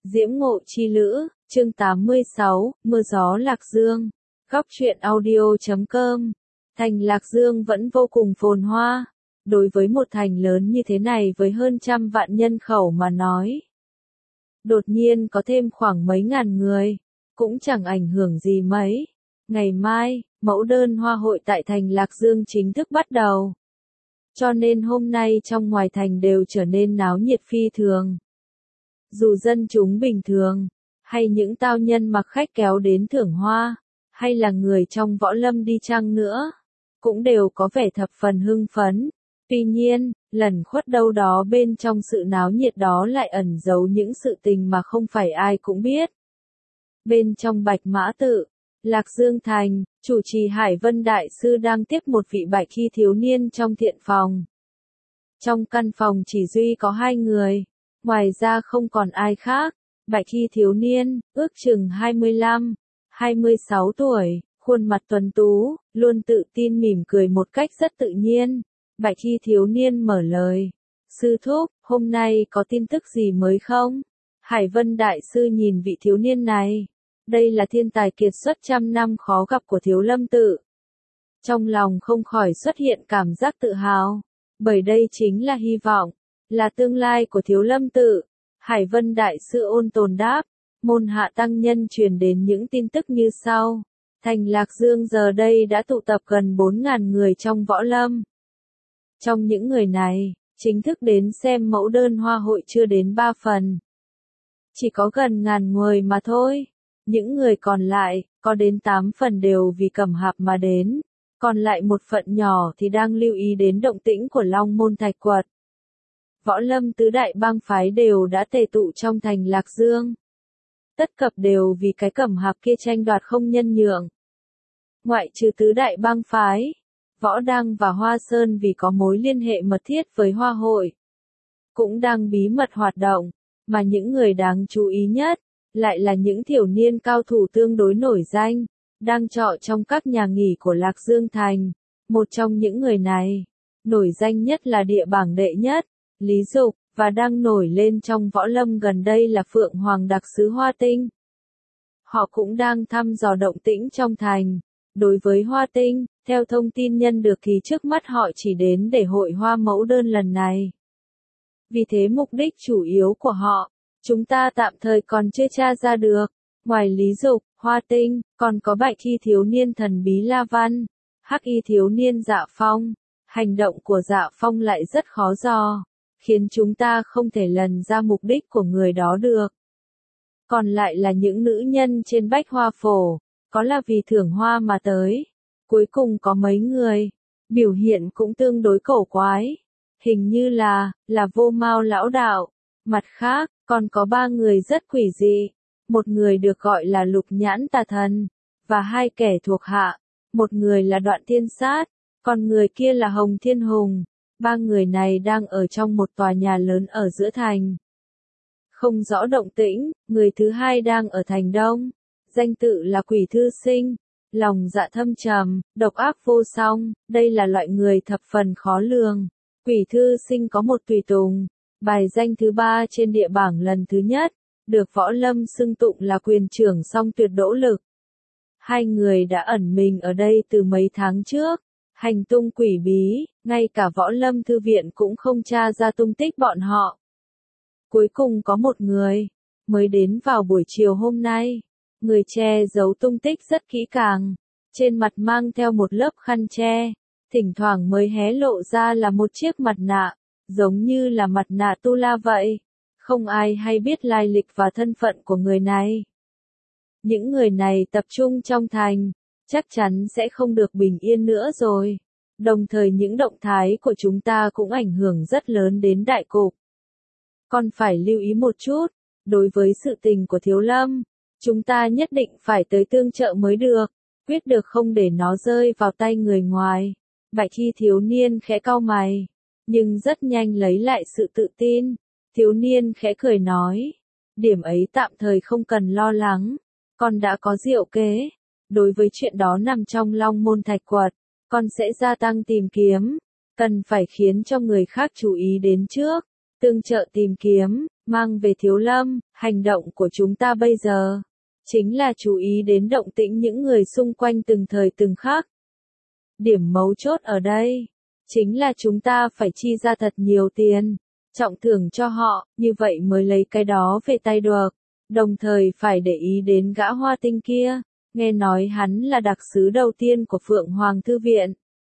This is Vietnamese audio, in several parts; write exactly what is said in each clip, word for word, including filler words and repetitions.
Diễm Ngộ Chi Lữ, chương tám mươi sáu, Mưa gió Lạc Dương. Góc truyện audio chấm com. Thành Lạc Dương vẫn vô cùng phồn hoa. Đối với một thành lớn như thế này với hơn trăm vạn nhân khẩu mà nói, đột nhiên có thêm khoảng mấy ngàn người, cũng chẳng ảnh hưởng gì mấy. Ngày mai, mẫu đơn hoa hội tại thành Lạc Dương chính thức bắt đầu. Cho nên hôm nay trong ngoài thành đều trở nên náo nhiệt phi thường. Dù dân chúng bình thường, hay những tao nhân mặc khách kéo đến thưởng hoa, hay là người trong võ lâm đi chăng nữa, cũng đều có vẻ thập phần hưng phấn. Tuy nhiên, lẩn khuất đâu đó bên trong sự náo nhiệt đó lại ẩn giấu những sự tình mà không phải ai cũng biết. Bên trong Bạch Mã Tự, Lạc Dương Thành, chủ trì Hải Vân Đại Sư đang tiếp một vị bạch y thiếu niên trong thiện phòng. Trong căn phòng chỉ duy có hai người, ngoài ra không còn ai khác. Bạch y thiếu niên, ước chừng hai mươi lăm, hai mươi sáu tuổi, khuôn mặt tuấn tú, luôn tự tin mỉm cười một cách rất tự nhiên. Bạch y thiếu niên mở lời. Sư thúc, hôm nay có tin tức gì mới không? Hải Vân Đại Sư nhìn vị thiếu niên này. Đây là thiên tài kiệt xuất trăm năm khó gặp của Thiếu Lâm Tự. Trong lòng không khỏi xuất hiện cảm giác tự hào. Bởi đây chính là hy vọng, là tương lai của Thiếu Lâm Tự. Hải Vân Đại Sư ôn tồn đáp. Môn hạ tăng nhân truyền đến những tin tức như sau. Thành Lạc Dương giờ đây đã tụ tập gần bốn ngàn người trong võ lâm. Trong những người này, chính thức đến xem mẫu đơn hoa hội chưa đến ba phần. Chỉ có gần ngàn người mà thôi. Những người còn lại, có đến tám phần đều vì cẩm hạp mà đến. Còn lại một phận nhỏ thì đang lưu ý đến động tĩnh của Long Môn Thạch Quật. Võ lâm tứ đại bang phái đều đã tề tụ trong thành Lạc Dương. Tất cập đều vì cái cẩm hạp kia tranh đoạt không nhân nhượng. Ngoại trừ tứ đại bang phái, Võ Đăng và Hoa Sơn vì có mối liên hệ mật thiết với hoa hội, cũng đang bí mật hoạt động, mà những người đáng chú ý nhất, lại là những thiểu niên cao thủ tương đối nổi danh, đang trọ trong các nhà nghỉ của Lạc Dương Thành. Một trong những người này, nổi danh nhất là địa bảng đệ nhất, Lý Dục, và đang nổi lên trong võ lâm gần đây là Phượng Hoàng đặc sứ Hoa Tinh. Họ cũng đang thăm dò động tĩnh trong thành. Đối với Hoa Tinh, theo thông tin nhân được thì trước mắt họ chỉ đến để hội hoa mẫu đơn lần này. Vì thế mục đích chủ yếu của họ, chúng ta tạm thời còn chưa tra ra được. Ngoài Lý Dục, Hoa Tinh, còn có bạch y thiếu niên thần bí La Văn, hắc y thiếu niên Dạ Phong. Hành động của Dạ Phong lại rất khó dò, khiến chúng ta không thể lần ra mục đích của người đó được. Còn lại là những nữ nhân trên bách hoa phổ, có là vì thưởng hoa mà tới. Cuối cùng có mấy người, biểu hiện cũng tương đối cổ quái. Hình như là, là Vô Mao lão đạo. Mặt khác, còn có ba người rất quỷ dị. Một người được gọi là Lục Nhãn Tà Thần, và hai kẻ thuộc hạ. Một người là Đoạn Thiên Sát, còn người kia là Hồng Thiên Hùng. Ba người này đang ở trong một tòa nhà lớn ở giữa thành. Không rõ động tĩnh, người thứ hai đang ở thành Đông. Danh tự là Quỷ Thư Sinh, lòng dạ thâm trầm, độc ác vô song, đây là loại người thập phần khó lường. Quỷ Thư Sinh có một tùy tùng, bài danh thứ ba trên địa bảng lần thứ nhất, được võ lâm xưng tụng là quyền trưởng song tuyệt đỗ lực. Hai người đã ẩn mình ở đây từ mấy tháng trước, hành tung quỷ bí, ngay cả võ lâm thư viện cũng không tra ra tung tích bọn họ. Cuối cùng có một người, mới đến vào buổi chiều hôm nay. Người che giấu tung tích rất kỹ càng, trên mặt mang theo một lớp khăn che, thỉnh thoảng mới hé lộ ra là một chiếc mặt nạ, giống như là mặt nạ tu la vậy. Không ai hay biết lai lịch và thân phận của người này. Những người này tập trung trong thành, chắc chắn sẽ không được bình yên nữa rồi. Đồng thời những động thái của chúng ta cũng ảnh hưởng rất lớn đến đại cục. Còn phải lưu ý một chút, đối với sự tình của Thiếu Lâm, chúng ta nhất định phải tới tương trợ mới được, quyết được không để nó rơi vào tay người ngoài. Bạch y thiếu niên khẽ cau mày, nhưng rất nhanh lấy lại sự tự tin. Thiếu niên khẽ cười nói, điểm ấy tạm thời không cần lo lắng, con đã có diệu kế. Đối với chuyện đó nằm trong Long Môn Thạch Quật, con sẽ gia tăng tìm kiếm, cần phải khiến cho người khác chú ý đến trước. tương trợ tìm kiếm, mang về Thiếu Lâm, hành động của chúng ta bây giờ, chính là chú ý đến động tĩnh những người xung quanh từng thời từng khắc. Điểm mấu chốt ở đây, chính là chúng ta phải chi ra thật nhiều tiền, trọng thưởng cho họ, như vậy mới lấy cái đó về tay được. Đồng thời phải để ý đến gã Hoa Tinh kia, nghe nói hắn là đặc sứ đầu tiên của Phượng Hoàng Thư Viện.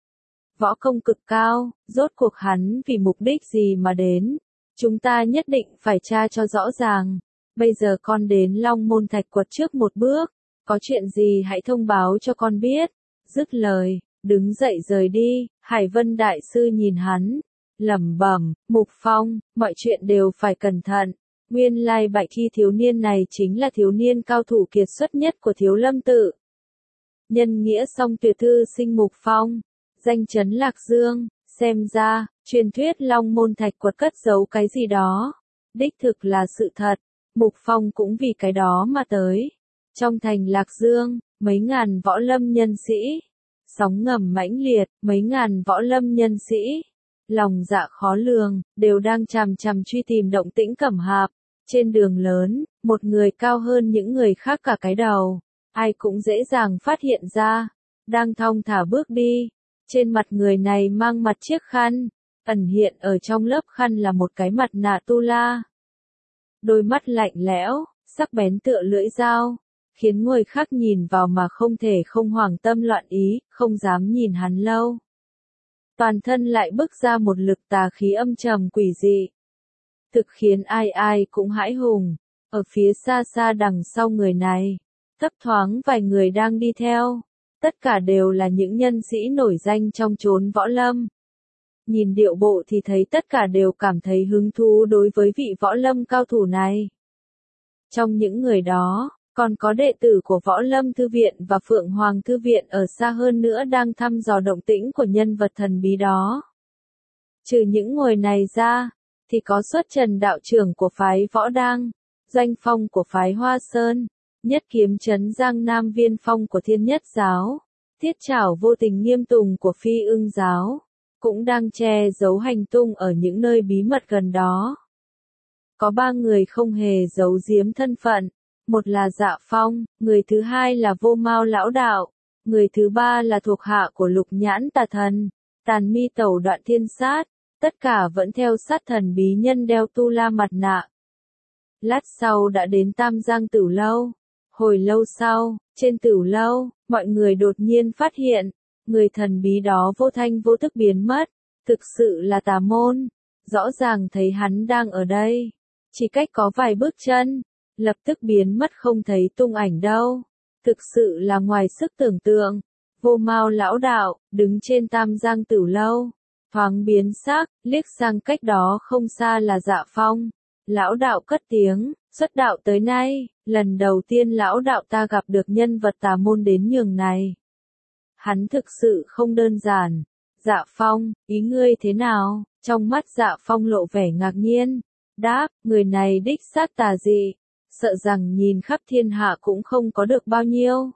Võ công cực cao, rốt cuộc hắn vì mục đích gì mà đến, chúng ta nhất định phải tra cho rõ ràng. Bây giờ con đến Long Môn Thạch Quật trước một bước, có chuyện gì hãy thông báo cho con biết. Dứt lời, đứng dậy rời đi, Hải Vân Đại Sư nhìn hắn, lẩm bẩm, Mục Phong, mọi chuyện đều phải cẩn thận. Nguyên lai Bạch Y thiếu niên này chính là thiếu niên cao thủ kiệt xuất nhất của Thiếu Lâm tự. Nhân nghĩa song tuyệt thư sinh Mục Phong, danh chấn Lạc Dương, xem ra, truyền thuyết Long Môn Thạch Quật cất giấu cái gì đó. Đích thực là sự thật, Mục Phong cũng vì cái đó mà tới. Trong thành Lạc Dương, mấy ngàn võ lâm nhân sĩ, sóng ngầm mãnh liệt, mấy ngàn võ lâm nhân sĩ, lòng dạ khó lường, đều đang chằm chằm truy tìm động tĩnh Cẩm Hạp. Trên đường lớn, một người cao hơn những người khác cả cái đầu, ai cũng dễ dàng phát hiện ra, đang thong thả bước đi. Trên mặt người này mang mặt chiếc khăn, ẩn hiện ở trong lớp khăn là một cái mặt nạ tu la. Đôi mắt lạnh lẽo, sắc bén tựa lưỡi dao, khiến người khác nhìn vào mà không thể không hoảng tâm loạn ý, không dám nhìn hắn lâu. Toàn thân lại bức ra một lực tà khí âm trầm quỷ dị, thực khiến ai ai cũng hãi hùng. Ở phía xa xa đằng sau người này, thấp thoáng vài người đang đi theo, tất cả đều là những nhân sĩ nổi danh trong chốn võ lâm. Nhìn điệu bộ thì thấy tất cả đều cảm thấy hứng thú đối với vị võ lâm cao thủ này. Trong những người đó, còn có đệ tử của Võ Lâm Thư Viện và Phượng Hoàng Thư Viện ở xa hơn nữa đang thăm dò động tĩnh của nhân vật thần bí đó. Trừ những người này ra, thì có Xuất Trần đạo trưởng của phái Võ Đang, Doanh Phong của phái Hoa Sơn, Nhất Kiếm Trấn Giang Nam Viên Phong của Thiên Nhất Giáo, Thiết Trảo Vô Tình Nghiêm Tùng của Phi Ưng Giáo, cũng đang che giấu hành tung ở những nơi bí mật gần đó. Có ba người không hề giấu giếm thân phận, một là Dạ Phong, người thứ hai là Vô Mao Lão Đạo, người thứ ba là thuộc hạ của Lục Nhãn Tà Thần, Tàn Mi Tẩu Đoạn Thiên Sát, tất cả vẫn theo sát thần bí nhân đeo tu la mặt nạ. Lát sau đã đến Tam Giang Tửu Lâu. Hồi lâu sau, trên Tửu Lâu, mọi người đột nhiên phát hiện, người thần bí đó vô thanh vô tức biến mất, thực sự là Tà Môn. Rõ ràng thấy hắn đang ở đây, chỉ cách có vài bước chân, lập tức biến mất không thấy tung ảnh đâu. Thực sự là ngoài sức tưởng tượng. Vô Mao Lão Đạo, đứng trên Tam Giang Tửu Lâu, thoáng biến sắc, liếc sang cách đó không xa là Dạ Phong. Lão Đạo cất tiếng, xuất đạo tới nay, lần đầu tiên Lão Đạo ta gặp được nhân vật tà môn đến nhường này. Hắn thực sự không đơn giản. Dạ Phong, ý ngươi thế nào? Trong mắt Dạ Phong lộ vẻ ngạc nhiên. Đáp, người này đích xác tà dị, sợ rằng nhìn khắp thiên hạ cũng không có được bao nhiêu.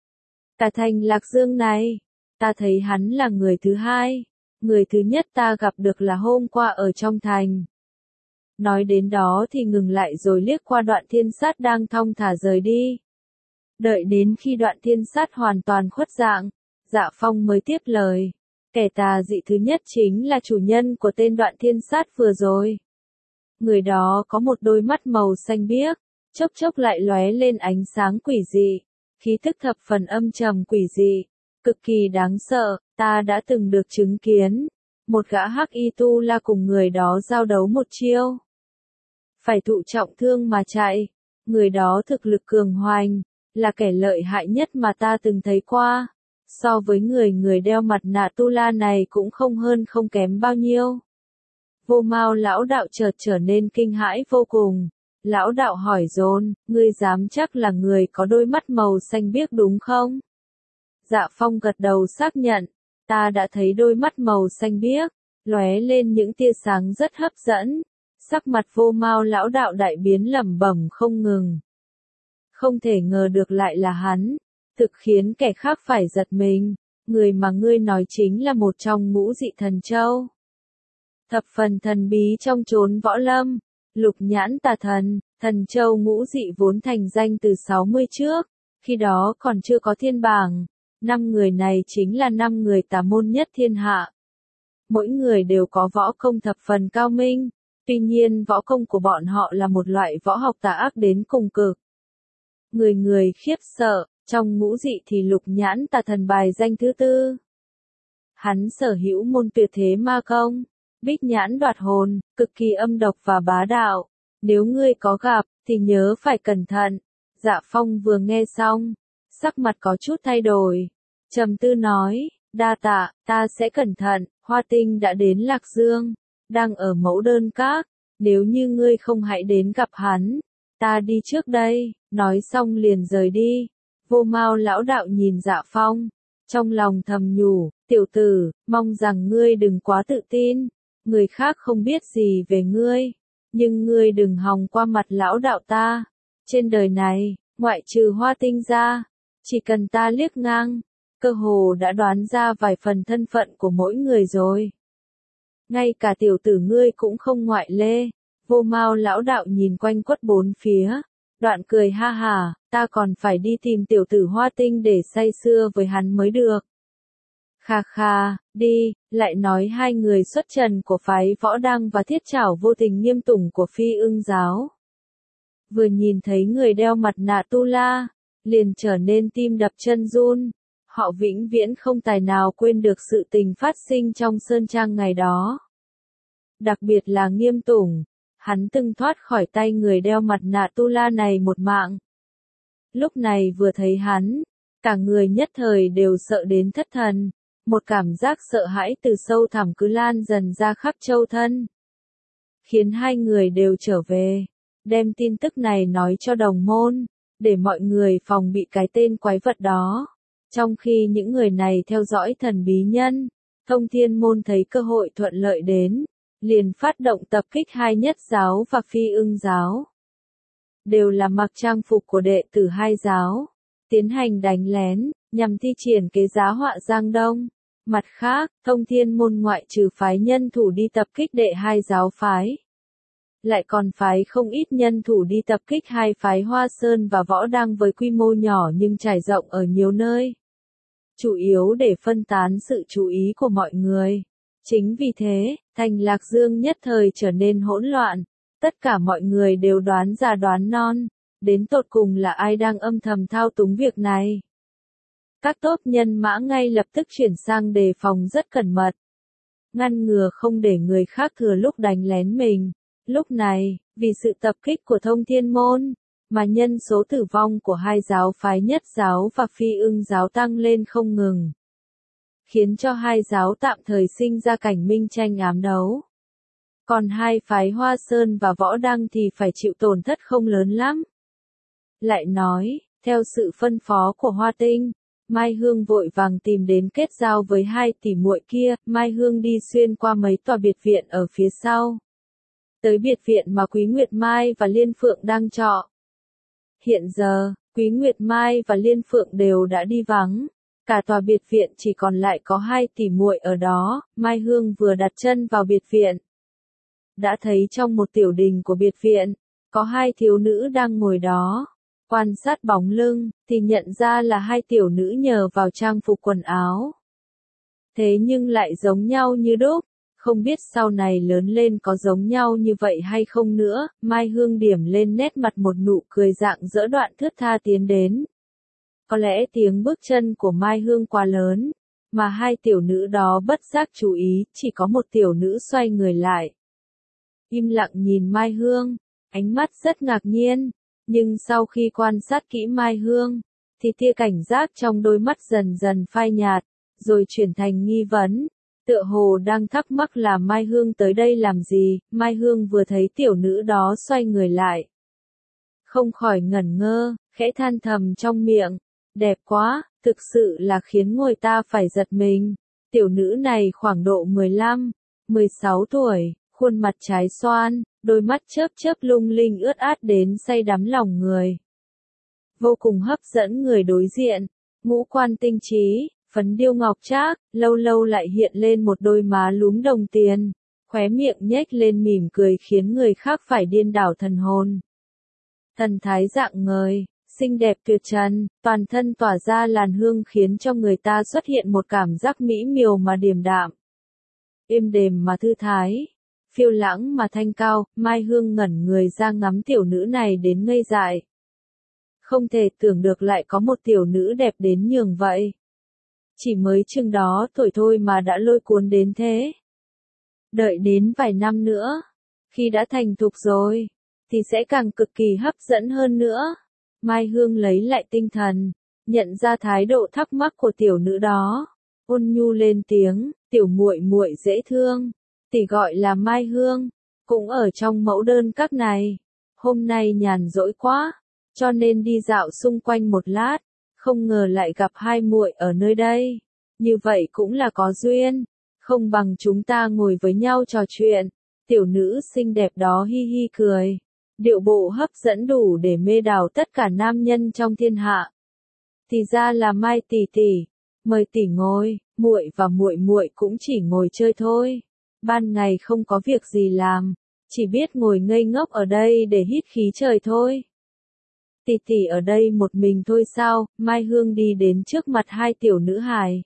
Cả thành Lạc Dương này, ta thấy hắn là người thứ hai, người thứ nhất ta gặp được là hôm qua ở trong thành. Nói đến đó thì ngừng lại rồi liếc qua Đoạn Thiên Sát đang thong thả rời đi. Đợi đến khi Đoạn Thiên Sát hoàn toàn khuất dạng, Dạ Phong mới tiếp lời. Kẻ tà dị thứ nhất chính là chủ nhân của tên Đoạn Thiên Sát vừa rồi. Người đó có một đôi mắt màu xanh biếc, chốc chốc lại lóe lên ánh sáng quỷ dị, khí thức thập phần âm trầm quỷ dị, cực kỳ đáng sợ. Ta đã từng được chứng kiến một gã hắc y tu la cùng người đó giao đấu một chiêu, phải thụ trọng thương mà chạy. Người đó thực lực cường hoành, là kẻ lợi hại nhất mà ta từng thấy qua. So với người người đeo mặt nạ tu la này cũng không hơn không kém bao nhiêu. Vô Mao Lão Đạo chợt trở nên kinh hãi vô cùng. Lão Đạo hỏi dồn, ngươi dám chắc là người có đôi mắt màu xanh biếc đúng không? Dạ Phong gật đầu xác nhận, ta đã thấy đôi mắt màu xanh biếc, lóe lên những tia sáng rất hấp dẫn. Sắc mặt Vô Mao Lão Đạo đại biến lẩm bẩm không ngừng. Không thể ngờ được lại là hắn, thực khiến kẻ khác phải giật mình. Người mà ngươi nói chính là một trong ngũ dị thần châu. Thập phần thần bí trong chốn võ lâm, lục nhãn tà thần, thần châu ngũ dị vốn thành danh từ sáu mươi trước, khi đó còn chưa có thiên bảng. Năm người này chính là năm người tà môn nhất thiên hạ. Mỗi người đều có võ công thập phần cao minh, tuy nhiên võ công của bọn họ là một loại võ học tà ác đến cùng cực. Người người khiếp sợ, trong ngũ dị thì lục nhãn tà thần bài danh thứ tư. Hắn sở hữu môn tuyệt thế ma công, bích nhãn đoạt hồn, cực kỳ âm độc và bá đạo. Nếu ngươi có gặp, thì nhớ phải cẩn thận. Dạ Phong vừa nghe xong, sắc mặt có chút thay đổi. Trầm tư nói, đa tạ, ta sẽ cẩn thận. Hoa Tinh đã đến Lạc Dương, đang ở Mẫu Đơn Các. Nếu như ngươi không hãy đến gặp hắn, ta đi trước đây. Nói xong liền rời đi. Vô Mao lão đạo nhìn Dạ Phong, trong lòng thầm nhủ, tiểu tử, mong rằng ngươi đừng quá tự tin. Người khác không biết gì về ngươi, nhưng ngươi đừng hòng qua mặt lão đạo ta. Trên đời này, ngoại trừ Hoa Tinh ra, chỉ cần ta liếc ngang, cơ hồ đã đoán ra vài phần thân phận của mỗi người rồi. Ngay cả tiểu tử ngươi cũng không ngoại lê. Vô Mao lão đạo nhìn quanh quất bốn phía, đoạn cười ha hả, ta còn phải đi tìm tiểu tử Hoa Tinh để say sưa với hắn mới được. Kha kha, đi, lại nói hai người xuất trần của phái Võ Đăng và Thiết Trảo vô tình nghiêm tùng của Phi Ưng giáo. Vừa nhìn thấy người đeo mặt nạ tu la, liền trở nên tim đập chân run. Họ vĩnh viễn không tài nào quên được sự tình phát sinh trong sơn trang ngày đó. Đặc biệt là Nghiêm Tùng, hắn từng thoát khỏi tay người đeo mặt nạ tu la này một mạng. Lúc này vừa thấy hắn, cả người nhất thời đều sợ đến thất thần. Một cảm giác sợ hãi từ sâu thẳm cứ lan dần ra khắp châu thân. Khiến hai người đều trở về, đem tin tức này nói cho đồng môn, để mọi người phòng bị cái tên quái vật đó. Trong khi những người này theo dõi thần bí nhân, Thông Thiên Môn thấy cơ hội thuận lợi đến, liền phát động tập kích hai Nhất giáo và Phi Ưng giáo. Đều là mặc trang phục của đệ tử hai giáo, tiến hành đánh lén, nhằm thi triển kế giá họa Giang Đông. Mặt khác, Thông Thiên Môn ngoại trừ phái nhân thủ đi tập kích đệ hai giáo phái, lại còn phái không ít nhân thủ đi tập kích hai phái Hoa Sơn và Võ Đăng với quy mô nhỏ nhưng trải rộng ở nhiều nơi. Chủ yếu để phân tán sự chú ý của mọi người. Chính vì thế, thành Lạc Dương nhất thời trở nên hỗn loạn. Tất cả mọi người đều đoán già đoán non, đến tột cùng là ai đang âm thầm thao túng việc này. Các tốp nhân mã ngay lập tức chuyển sang đề phòng rất cẩn mật, ngăn ngừa không để người khác thừa lúc đánh lén mình. Lúc này, vì sự tập kích của Thông Thiên Môn, mà nhân số tử vong của hai giáo phái Nhất giáo và Phi Ưng giáo tăng lên không ngừng, khiến cho hai giáo tạm thời sinh ra cảnh minh tranh ám đấu. Còn hai phái Hoa Sơn và Võ Đăng thì phải chịu tổn thất không lớn lắm. Lại nói, theo sự phân phó của Hoa Tinh, Mai Hương vội vàng tìm đến kết giao với hai tỷ muội kia. Mai Hương đi xuyên qua mấy tòa biệt viện ở phía sau, tới biệt viện mà Quý Nguyệt Mai và Liên Phượng đang trọ. Hiện giờ, Quý Nguyệt Mai và Liên Phượng đều đã đi vắng, cả tòa biệt viện chỉ còn lại có hai tỷ muội ở đó. Mai Hương vừa đặt chân vào biệt viện, đã thấy trong một tiểu đình của biệt viện, có hai thiếu nữ đang ngồi đó. Quan sát bóng lưng, thì nhận ra là hai tiểu nữ nhờ vào trang phục quần áo. Thế nhưng lại giống nhau như đúc, không biết sau này lớn lên có giống nhau như vậy hay không nữa. Mai Hương điểm lên nét mặt một nụ cười dạng dỡ đoạn thướt tha tiến đến. Có lẽ tiếng bước chân của Mai Hương quá lớn, mà hai tiểu nữ đó bất giác chú ý, chỉ có một tiểu nữ xoay người lại, im lặng nhìn Mai Hương, ánh mắt rất ngạc nhiên. Nhưng sau khi quan sát kỹ Mai Hương, thì tia cảnh giác trong đôi mắt dần dần phai nhạt, rồi chuyển thành nghi vấn. Tựa hồ đang thắc mắc là Mai Hương tới đây làm gì. Mai Hương vừa thấy tiểu nữ đó xoay người lại, không khỏi ngẩn ngơ, khẽ than thầm trong miệng, đẹp quá, thực sự là khiến người ta phải giật mình. Tiểu nữ này khoảng độ mười lăm, mười sáu tuổi, khuôn mặt trái xoan, đôi mắt chớp chớp lung linh ướt át đến say đắm lòng người. Vô cùng hấp dẫn người đối diện, ngũ quan tinh trí, phấn điêu ngọc trác, lâu lâu lại hiện lên một đôi má lúm đồng tiền. khóe miệng nhếch lên mỉm cười khiến người khác phải điên đảo thần hồn. Thần thái dạng ngời, xinh đẹp tuyệt trần, toàn thân tỏa ra làn hương khiến cho người ta xuất hiện một cảm giác mỹ miều mà điềm đạm. Êm đềm mà thư thái, phiêu lãng mà thanh cao, Mai Hương ngẩn người ra ngắm tiểu nữ này đến ngây dại. Không thể tưởng được lại có một tiểu nữ đẹp đến nhường vậy. Chỉ mới chừng đó tuổi thôi mà đã lôi cuốn đến thế. Đợi đến vài năm nữa, khi đã thành thục rồi, thì sẽ càng cực kỳ hấp dẫn hơn nữa. Mai Hương lấy lại tinh thần, nhận ra thái độ thắc mắc của tiểu nữ đó, ôn nhu lên tiếng, tiểu muội muội dễ thương, tỷ gọi là Mai Hương, cũng ở trong mẫu đơn các này. Hôm nay nhàn rỗi quá, cho nên đi dạo xung quanh một lát, không ngờ lại gặp hai muội ở nơi đây. Như vậy cũng là có duyên, không bằng chúng ta ngồi với nhau trò chuyện. Tiểu nữ xinh đẹp đó hi hi cười, điệu bộ hấp dẫn đủ để mê đảo tất cả nam nhân trong thiên hạ. Thì ra là Mai tỷ tỷ, mời tỷ ngồi, muội và muội muội cũng chỉ ngồi chơi thôi. Ban ngày không có việc gì làm, chỉ biết ngồi ngây ngốc ở đây để hít khí trời thôi. Tỷ tỷ ở đây một mình thôi sao? Mai Hương đi đến trước mặt hai tiểu nữ hài.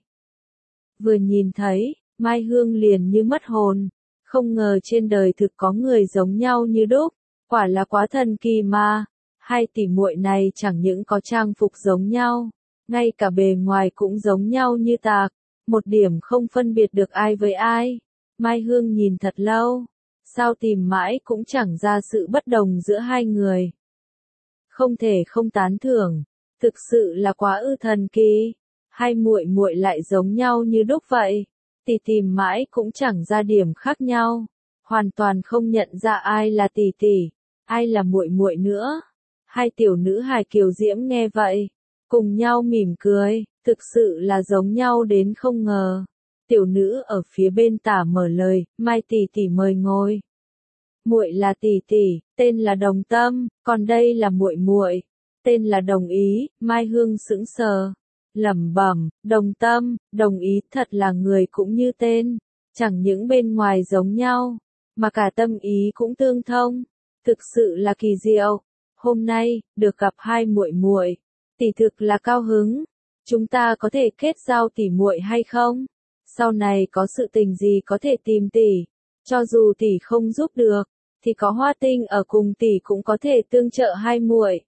Vừa nhìn thấy, Mai Hương liền như mất hồn, không ngờ trên đời thực có người giống nhau như đúc, quả là quá thần kỳ mà. Hai tỷ muội này chẳng những có trang phục giống nhau, ngay cả bề ngoài cũng giống nhau như tạc, một điểm không phân biệt được ai với ai. Mai Hương nhìn thật lâu, sao tìm mãi cũng chẳng ra sự bất đồng giữa hai người. Không thể không tán thưởng, thực sự là quá ư thần kỳ. Hai muội muội lại giống nhau như đúc vậy, tỷ tìm mãi cũng chẳng ra điểm khác nhau, hoàn toàn không nhận ra ai là tỷ tỷ, ai là muội muội nữa. Hai tiểu nữ hài kiều diễm nghe vậy, cùng nhau mỉm cười, thực sự là giống nhau đến không ngờ. Tiểu nữ ở phía bên tả mở lời, Mai tỷ tỷ mời ngồi. Muội là tỷ tỷ, tên là Đồng Tâm, còn đây là muội muội, tên là Đồng Ý. Mai Hương sững sờ, lẩm bẩm, Đồng Tâm, Đồng Ý thật là người cũng như tên, chẳng những bên ngoài giống nhau, mà cả tâm ý cũng tương thông, thực sự là kỳ diệu. Hôm nay được gặp hai muội muội, tỷ thực là cao hứng. Chúng ta có thể kết giao tỷ muội hay không? Sau này có sự tình gì có thể tìm tỷ, cho dù tỷ không giúp được, thì có Hoa Tinh ở cùng tỷ cũng có thể tương trợ hai muội.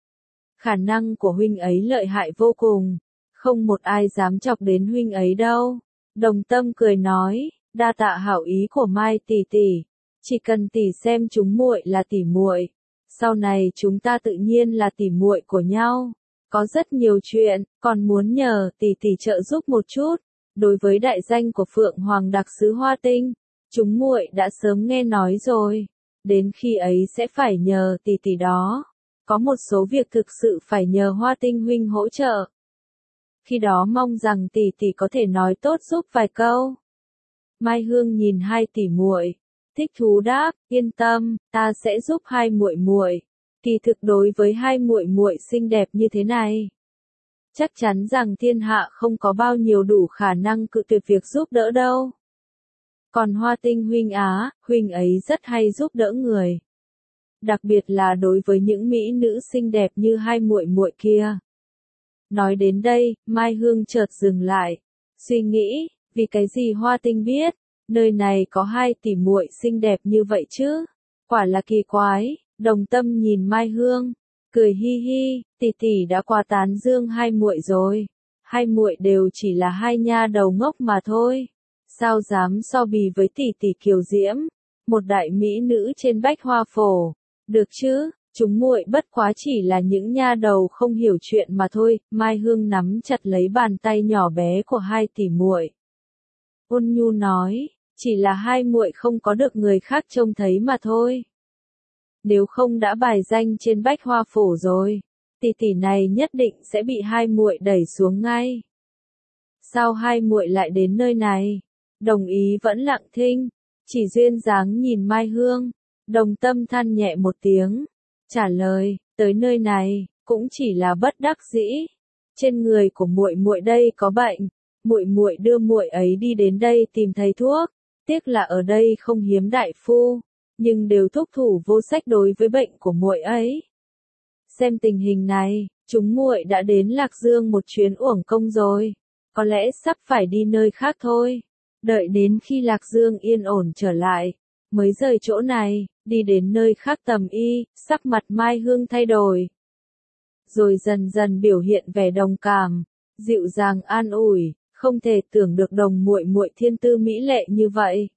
Khả năng của huynh ấy lợi hại vô cùng, không một ai dám chọc đến huynh ấy đâu. Đồng Tâm cười nói, đa tạ hảo ý của Mai tỷ tỷ, chỉ cần tỷ xem chúng muội là tỷ muội, sau này chúng ta tự nhiên là tỷ muội của nhau. Có rất nhiều chuyện, còn muốn nhờ tỷ tỷ trợ giúp một chút. Đối với đại danh của Phượng Hoàng đặc sứ Hoa Tinh, chúng muội đã sớm nghe nói rồi, đến khi ấy sẽ phải nhờ tỷ tỷ đó. Có một số việc thực sự phải nhờ Hoa Tinh huynh hỗ trợ. Khi đó mong rằng tỷ tỷ có thể nói tốt giúp vài câu. Mai Hương nhìn hai tỷ muội, thích thú đáp, yên tâm, ta sẽ giúp hai muội muội. Kỳ thực đối với hai muội muội xinh đẹp như thế này, chắc chắn rằng thiên hạ không có bao nhiêu đủ khả năng cự tuyệt việc giúp đỡ đâu. Còn Hoa Tinh huynh á, huynh ấy rất hay giúp đỡ người. Đặc biệt là đối với những mỹ nữ xinh đẹp như hai muội muội kia. Nói đến đây, Mai Hương chợt dừng lại, suy nghĩ, vì cái gì Hoa Tinh biết, nơi này có hai tỷ muội xinh đẹp như vậy chứ? Quả là kỳ quái. Đồng Tâm nhìn Mai Hương, cười hi hi, tỷ tỷ đã qua tán dương hai muội rồi, hai muội đều chỉ là hai nha đầu ngốc mà thôi, sao dám so bì với tỷ tỷ kiều diễm, một đại mỹ nữ trên bách hoa phổ, được chứ, chúng muội bất quá chỉ là những nha đầu không hiểu chuyện mà thôi. Mai Hương nắm chặt lấy bàn tay nhỏ bé của hai tỷ muội, ôn nhu nói, chỉ là hai muội không có được người khác trông thấy mà thôi. Nếu không đã bài danh trên bách hoa phổ rồi, tỷ tỷ này nhất định sẽ bị hai muội đẩy xuống ngay. Sao hai muội lại đến nơi này? Đồng Ý vẫn lặng thinh, chỉ duyên dáng nhìn Mai Hương. Đồng Tâm than nhẹ một tiếng, trả lời, tới nơi này cũng chỉ là bất đắc dĩ. Trên người của muội muội đây có bệnh, muội muội đưa muội ấy đi đến đây tìm thầy thuốc. Tiếc là ở đây không hiếm đại phu, nhưng đều thúc thủ vô sách đối với bệnh của muội ấy. Xem tình hình này, chúng muội đã đến Lạc Dương một chuyến uổng công rồi, có lẽ sắp phải đi nơi khác thôi. Đợi đến khi Lạc Dương yên ổn trở lại, mới rời chỗ này, đi đến nơi khác tầm y, sắc mặt Mai Hương thay đổi. Rồi dần dần biểu hiện vẻ đồng cảm, dịu dàng an ủi, không thể tưởng được đồng muội muội thiên tư mỹ lệ như vậy.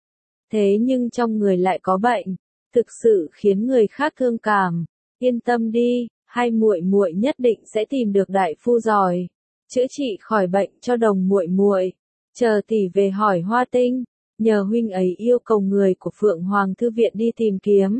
Thế nhưng trong người lại có bệnh, thực sự khiến người khác thương cảm. Yên tâm đi, hai muội muội nhất định sẽ tìm được đại phu giỏi, chữa trị khỏi bệnh cho đồng muội muội. Chờ tỷ về hỏi Hoa Tinh, nhờ huynh ấy yêu cầu người của Phượng Hoàng Thư viện đi tìm kiếm.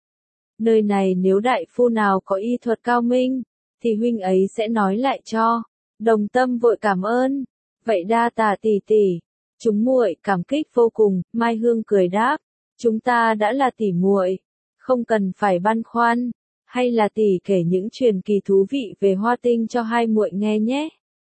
Nơi này nếu đại phu nào có y thuật cao minh, thì huynh ấy sẽ nói lại cho. Đồng Tâm vội cảm ơn. Vậy đa tạ tỷ tỷ. Chúng muội cảm kích vô cùng. Mai Hương cười đáp, chúng ta đã là tỷ muội, không cần phải băn khoăn. Hay là tỷ kể những truyền kỳ thú vị về Hoa Tinh cho hai muội nghe nhé.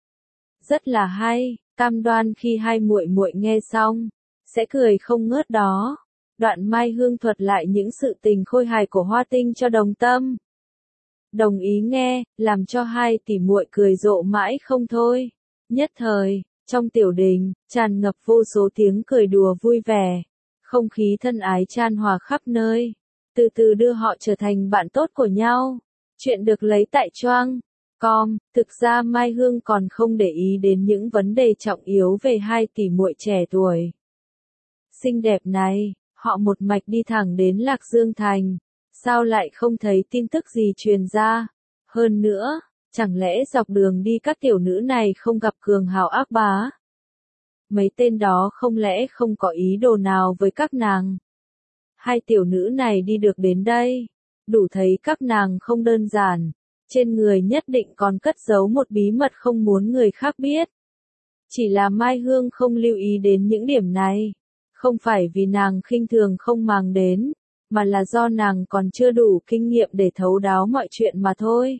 Rất là hay, cam đoan khi hai muội muội nghe xong sẽ cười không ngớt đó. Đoạn Mai Hương thuật lại những sự tình khôi hài của Hoa Tinh cho Đồng Tâm. Đồng ý nghe, làm cho hai tỷ muội cười rộ mãi không thôi. Nhất thời, trong tiểu đình, tràn ngập vô số tiếng cười đùa vui vẻ, không khí thân ái chan hòa khắp nơi, từ từ đưa họ trở thành bạn tốt của nhau. Chuyện được lấy tại Choang com. Thực ra Mai Hương còn không để ý đến những vấn đề trọng yếu về hai tỷ muội trẻ tuổi xinh đẹp này. Họ một mạch đi thẳng đến Lạc Dương Thành. Sao lại không thấy tin tức gì truyền ra? Hơn nữa, chẳng lẽ dọc đường đi các tiểu nữ này không gặp cường hào ác bá? Mấy tên đó không lẽ không có ý đồ nào với các nàng? Hai tiểu nữ này đi được đến đây, đủ thấy các nàng không đơn giản, trên người nhất định còn cất giấu một bí mật không muốn người khác biết. Chỉ là Mai Hương không lưu ý đến những điểm này, không phải vì nàng khinh thường không màng đến, mà là do nàng còn chưa đủ kinh nghiệm để thấu đáo mọi chuyện mà thôi.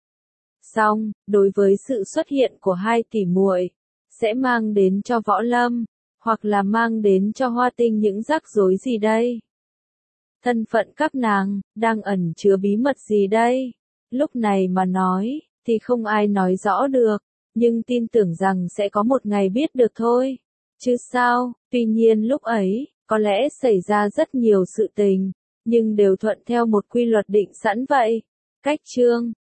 Song, đối với sự xuất hiện của hai tỷ muội, sẽ mang đến cho Võ Lâm, hoặc là mang đến cho Hoa Tinh những rắc rối gì đây? Thân phận các nàng, đang ẩn chứa bí mật gì đây? Lúc này mà nói, thì không ai nói rõ được, nhưng tin tưởng rằng sẽ có một ngày biết được thôi. Chứ sao, tuy nhiên lúc ấy, có lẽ xảy ra rất nhiều sự tình, nhưng đều thuận theo một quy luật định sẵn vậy. Cách chương